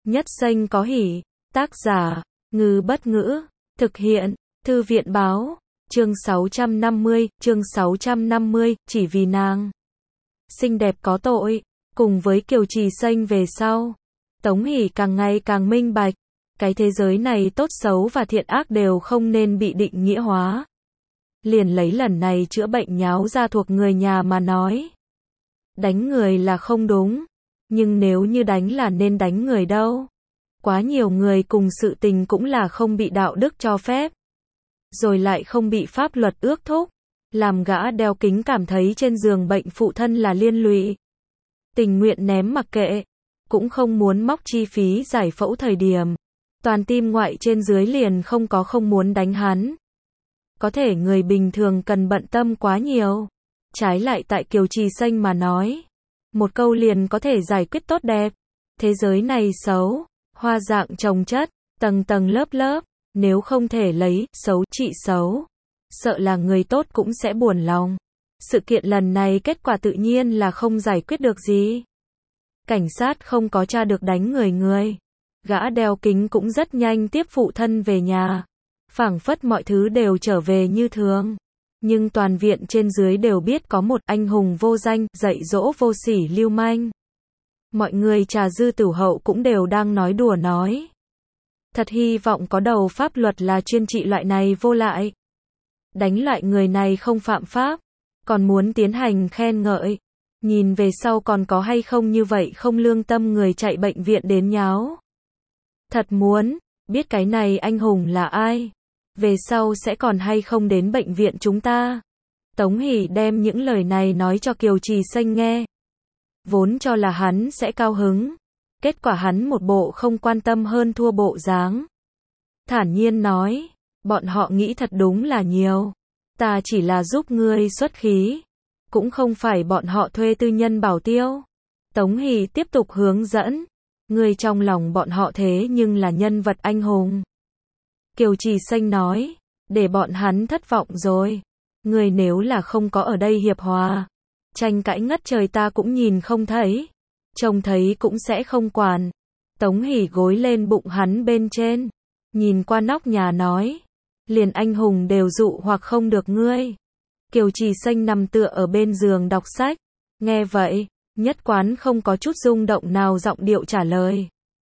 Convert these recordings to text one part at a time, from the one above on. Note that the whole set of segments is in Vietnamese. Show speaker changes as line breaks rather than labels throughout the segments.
Nhất xanh có hỉ. Tác giả, Ngư Bất Ngữ. Thực hiện, Thư viện Báo. Chương 650, chỉ vì nàng xinh đẹp có tội. Cùng với Kiều Trì Xanh về sau, Tống Hỷ càng ngày càng minh bạch, cái thế giới này tốt xấu và thiện ác đều không nên bị định nghĩa hóa. Liền lấy lần này chữa bệnh nháo ra thuộc người nhà mà nói. Đánh người là không đúng, nhưng nếu như đánh là nên đánh người đâu. Quá nhiều người cùng sự tình cũng là không bị đạo đức cho phép, rồi lại không bị pháp luật ước thúc, làm gã đeo kính cảm thấy trên giường bệnh phụ thân là liên lụy, tình nguyện ném mặc kệ, cũng không muốn móc chi phí giải phẫu thời điểm. Toàn tim ngoại trên dưới liền không muốn đánh hắn. Có thể người bình thường cần bận tâm quá nhiều. Trái lại tại Kiều Trì Xanh mà nói, một câu liền có thể giải quyết tốt đẹp. Thế giới này xấu, hoa dạng chồng chất, tầng tầng lớp lớp, nếu không thể lấy xấu trị xấu, sợ là người tốt cũng sẽ buồn lòng. Sự kiện lần này kết quả tự nhiên là không giải quyết được gì. Cảnh sát không có tra được đánh người. Gã đeo kính cũng rất nhanh tiếp phụ thân về nhà. Phảng phất mọi thứ đều trở về như thường. Nhưng toàn viện trên dưới đều biết có một anh hùng vô danh, dạy dỗ vô sỉ lưu manh. Mọi người trà dư tửu hậu cũng đều đang nói đùa nói. Thật hy vọng có đầu pháp luật là chuyên trị loại này vô lại. Đánh loại người này không phạm pháp, còn muốn tiến hành khen ngợi. Nhìn về sau còn có hay không như vậy không lương tâm người chạy bệnh viện đến nháo. Thật muốn biết cái này anh hùng là ai, về sau sẽ còn hay không đến bệnh viện chúng ta. Tống Hỷ đem những lời này nói cho Kiều Trì Xanh nghe. Vốn cho là hắn sẽ cao hứng, kết quả hắn một bộ không quan tâm hơn thua bộ dáng. Thản nhiên nói, bọn họ nghĩ thật đúng là nhiều. Ta chỉ là giúp ngươi xuất khí, cũng không phải bọn họ thuê tư nhân bảo tiêu. Tống Hỷ tiếp tục hướng dẫn, ngươi trong lòng bọn họ thế nhưng là nhân vật anh hùng. Kiều Trì Xanh nói, để bọn hắn thất vọng rồi. Ngươi nếu là không có ở đây hiệp hòa, tranh cãi ngất trời ta cũng nhìn không thấy, trông thấy cũng sẽ không quản. Tống Hỷ gối lên bụng hắn bên trên, nhìn qua nóc nhà nói, liền anh hùng đều dụ hoặc không được ngươi. Kiều Trì Xanh nằm tựa ở bên giường đọc sách, nghe vậy, nhất quán không có chút rung động nào giọng điệu trả lời.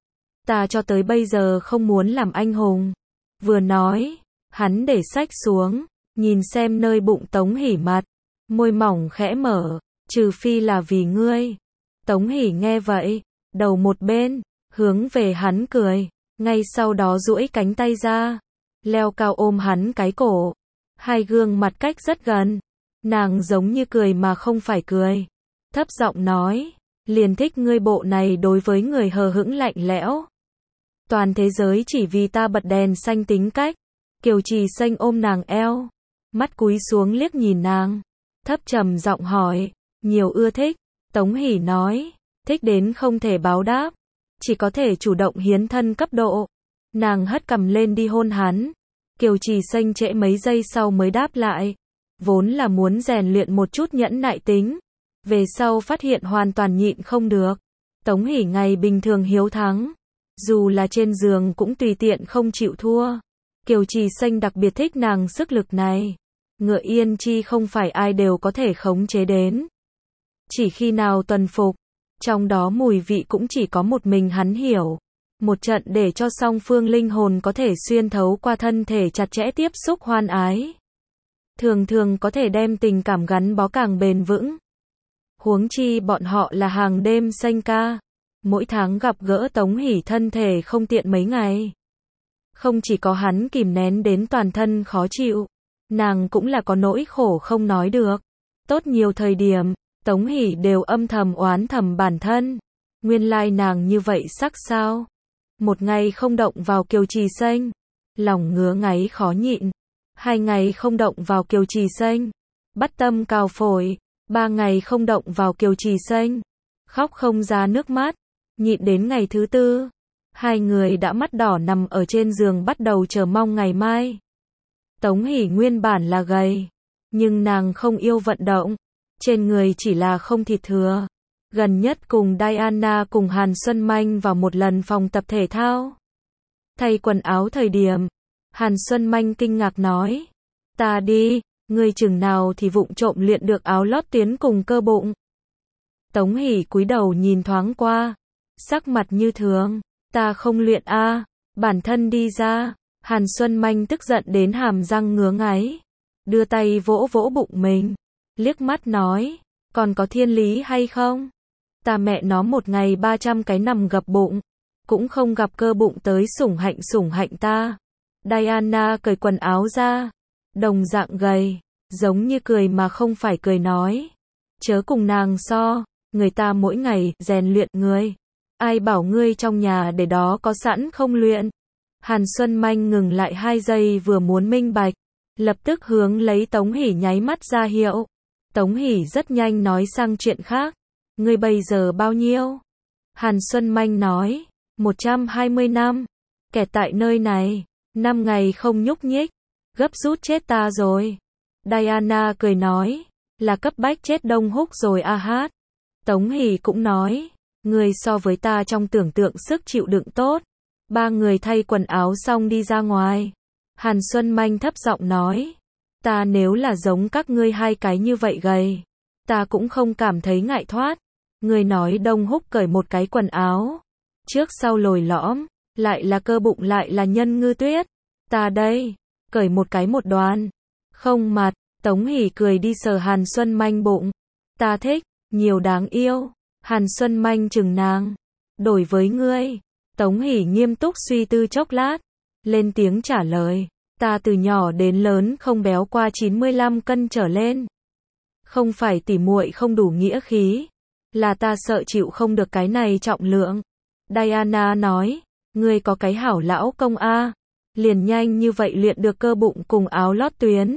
Ta cho tới bây giờ không muốn làm anh hùng. Vừa nói, hắn để sách xuống, nhìn xem nơi bụng Tống Hỷ mặt, môi mỏng khẽ mở, trừ phi là vì ngươi. Tống Hỷ nghe vậy, đầu một bên, hướng về hắn cười, ngay sau đó duỗi cánh tay ra, leo cao ôm hắn cái cổ. Hai gương mặt cách rất gần, nàng giống như cười mà không phải cười, thấp giọng nói, liền thích ngươi bộ này đối với người hờ hững lạnh lẽo. Toàn thế giới chỉ vì ta bật đèn xanh tính cách. Kiều Trì Xanh ôm nàng eo, mắt cúi xuống liếc nhìn nàng, thấp trầm giọng hỏi, nhiều ưa thích. Tống Hỷ nói, thích đến không thể báo đáp, chỉ có thể chủ động hiến thân cấp độ. Nàng hất cằm lên đi hôn hắn. Kiều Trì Xanh trễ mấy giây sau mới đáp lại, vốn là muốn rèn luyện một chút nhẫn nại tính, về sau phát hiện hoàn toàn nhịn không được. Tống Hỷ ngày bình thường hiếu thắng, dù là trên giường cũng tùy tiện không chịu thua. Kiều Trì Xanh đặc biệt thích nàng sức lực này. Ngựa yên chi không phải ai đều có thể khống chế đến. Chỉ khi nào tuần phục, trong đó mùi vị cũng chỉ có một mình hắn hiểu. Một trận để cho song phương linh hồn có thể xuyên thấu qua thân thể chặt chẽ tiếp xúc hoan ái. Thường thường có thể đem tình cảm gắn bó càng bền vững. Huống chi bọn họ là hàng đêm xanh ca. Mỗi tháng gặp gỡ Tống Hỷ thân thể không tiện mấy ngày. Không chỉ có hắn kìm nén đến toàn thân khó chịu, nàng cũng là có nỗi khổ không nói được. Tốt nhiều thời điểm, Tống Hỷ đều âm thầm oán thầm bản thân. Nguyên lai nàng như vậy sắc sao? Một ngày không động vào Kiều Trì Xanh, lòng ngứa ngáy khó nhịn. 2 ngày không động vào Kiều Trì Xanh, bắt tâm cào phổi. 3 ngày không động vào Kiều Trì Xanh, khóc không ra nước mắt. Nhịn đến ngày thứ 4, hai người đã mắt đỏ nằm ở trên giường bắt đầu chờ mong ngày mai. Tống Hỷ nguyên bản là gầy, nhưng nàng không yêu vận động, trên người chỉ là không thịt thừa, gần nhất cùng Diana cùng Hàn Xuân Manh vào một lần phòng tập thể thao. Thay quần áo thời điểm, Hàn Xuân Manh kinh ngạc nói, ta đi, ngươi chừng nào thì vụng trộm luyện được áo lót tuyến cùng cơ bụng. Tống Hỷ cúi đầu nhìn thoáng qua, sắc mặt như thường, ta không luyện a, bản thân đi ra. Hàn Xuân Manh tức giận đến hàm răng ngứa ngáy, đưa tay vỗ vỗ bụng mình, liếc mắt nói, còn có thiên lý hay không? Ta mẹ nó một ngày 300 cái nằm gập bụng, cũng không gặp cơ bụng tới sủng hạnh ta. Diana cởi quần áo ra, đồng dạng gầy, giống như cười mà không phải cười nói, chớ cùng nàng so, người ta mỗi ngày rèn luyện người, ai bảo ngươi trong nhà để đó có sẵn không luyện. Hàn Xuân Manh ngừng lại 2 giây vừa muốn minh bạch, lập tức hướng lấy Tống Hỷ nháy mắt ra hiệu. Tống Hỷ rất nhanh nói sang chuyện khác, ngươi bây giờ bao nhiêu? Hàn Xuân Manh nói, 120 năm, kẹt tại nơi này, 5 ngày không nhúc nhích, gấp rút chết ta rồi. Diana cười nói, là cấp bách chết đông húc rồi a hát. Tống Hỷ cũng nói, ngươi so với ta trong tưởng tượng sức chịu đựng tốt. 3 người thay quần áo xong đi ra ngoài. Hàn Xuân Manh thấp giọng nói, ta nếu là giống các ngươi 2 cái như vậy gầy, ta cũng không cảm thấy ngại thoát. Người nói Đông Húc cởi một cái quần áo, trước sau lồi lõm, lại là cơ bụng lại là nhân ngư tuyết. Ta đây, cởi một cái một đoàn, không mặt. Tống Hỷ cười đi sờ Hàn Xuân Manh bụng, ta thích, nhiều đáng yêu. Hàn Xuân Manh chừng nàng, đổi với ngươi. Tống Hỷ nghiêm túc suy tư chốc lát, lên tiếng trả lời, ta từ nhỏ đến lớn không béo qua 95 cân trở lên. Không phải tỉ muội không đủ nghĩa khí, là ta sợ chịu không được cái này trọng lượng. Diana nói, ngươi có cái hảo lão công a, liền nhanh như vậy luyện được cơ bụng cùng áo lót tuyến.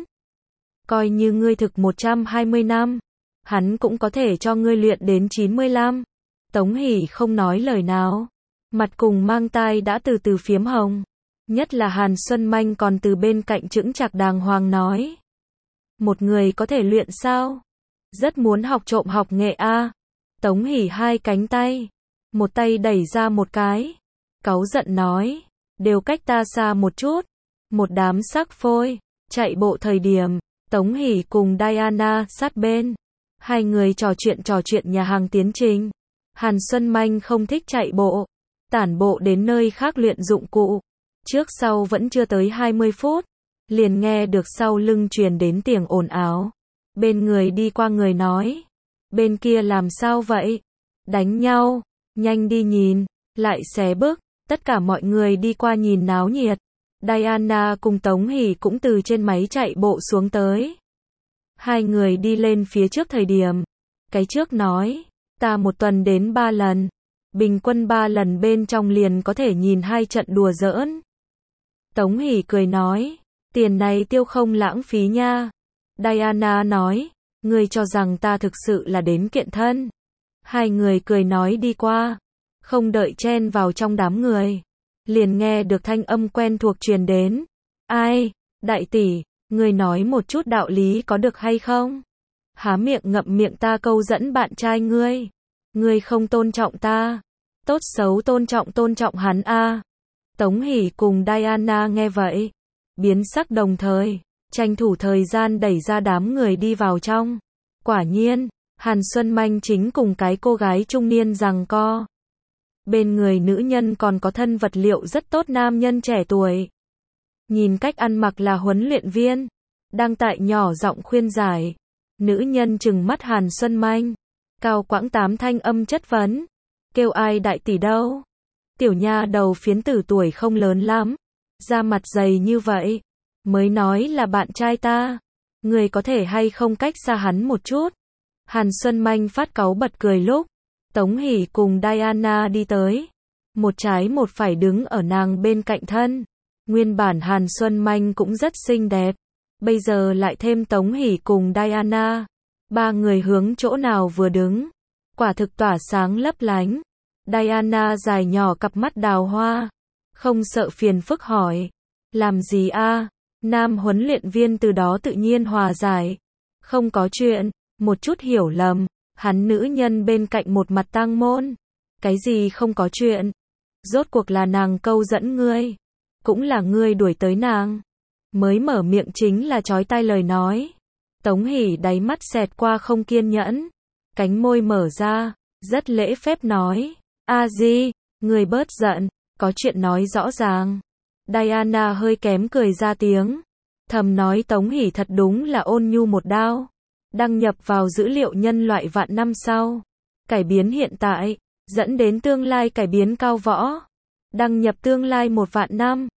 Coi như ngươi thực 120 năm, hắn cũng có thể cho ngươi luyện đến 95. Tống Hỷ không nói lời nào, mặt cùng mang tai đã từ từ phiếm hồng. Nhất là Hàn Xuân Manh còn từ bên cạnh chững chạc đàng hoàng nói, một người có thể luyện sao? Rất muốn học trộm học nghệ a. Tống Hỷ 2 cánh tay, một tay đẩy ra một cái, cáu giận nói, đều cách ta xa một chút. Một đám sắc phôi, chạy bộ thời điểm, Tống Hỷ cùng Diana sát bên, 2 người trò chuyện nhà hàng tiến trình. Hàn Xuân Manh không thích chạy bộ, tản bộ đến nơi khác luyện dụng cụ, trước sau vẫn chưa tới 20 phút, liền nghe được sau lưng truyền đến tiếng ồn ào. Bên người đi qua người nói, bên kia làm sao vậy? Đánh nhau, nhanh đi nhìn, lại xé bước. Tất cả mọi người đi qua nhìn náo nhiệt. Diana cùng Tống Hỷ cũng từ trên máy chạy bộ xuống tới. 2 người đi lên phía trước thời điểm, cái trước nói, ta một tuần đến 3 lần, bình quân 3 lần bên trong liền có thể nhìn 2 trận đùa giỡn. Tống Hỷ cười nói, tiền này tiêu không lãng phí nha. Diana nói, ngươi cho rằng ta thực sự là đến kiện thân. 2 người cười nói đi qua, không đợi chen vào trong đám người, liền nghe được thanh âm quen thuộc truyền đến. Ai, đại tỷ, ngươi nói một chút đạo lý có được hay không? Há miệng ngậm miệng ta câu dẫn bạn trai ngươi. Ngươi không tôn trọng ta. Tốt xấu tôn trọng hắn a. Tống Hỷ cùng Diana nghe vậy, biến sắc đồng thời, tranh thủ thời gian đẩy ra đám người đi vào trong. Quả nhiên, Hàn Xuân Manh chính cùng cái cô gái trung niên giằng co. Bên người nữ nhân còn có thân vật liệu rất tốt nam nhân trẻ tuổi. Nhìn cách ăn mặc là huấn luyện viên, đang tại nhỏ giọng khuyên giải. Nữ nhân trừng mắt Hàn Xuân Manh, cao quãng 8 thanh âm chất vấn, kêu ai đại tỷ đâu? Tiểu nha đầu phiến tử tuổi không lớn lắm, da mặt dày như vậy, mới nói là bạn trai ta, người có thể hay không cách xa hắn một chút? Hàn Xuân Manh phát cáu bật cười lúc Tống Hỷ cùng Diana đi tới, một trái một phải đứng ở nàng bên cạnh thân. Nguyên bản Hàn Xuân Manh cũng rất xinh đẹp, bây giờ lại thêm Tống Hỷ cùng Diana, 3 người hướng chỗ nào vừa đứng, quả thực tỏa sáng lấp lánh. Diana dài nhỏ cặp mắt đào hoa, không sợ phiền phức hỏi, làm gì a? Nam huấn luyện viên từ đó tự nhiên hòa giải, không có chuyện, một chút hiểu lầm, Hắn nữ nhân bên cạnh một mặt tang môn. Cái gì không có chuyện? Rốt cuộc là nàng câu dẫn ngươi. Cũng là ngươi đuổi tới nàng. Mới mở miệng chính là chói tai lời nói. Tống Hỷ đáy mắt xẹt qua không kiên nhẫn. Cánh môi mở ra, rất lễ phép nói. A Di, người bớt giận, có chuyện nói rõ ràng. Diana hơi kém cười ra tiếng. Thầm nói Tống Hỷ thật đúng là ôn nhu một đao. Đăng nhập vào dữ liệu nhân loại vạn năm sau. Cải biến hiện tại, dẫn đến tương lai cải biến cao võ. Đăng nhập tương lai 1 vạn năm.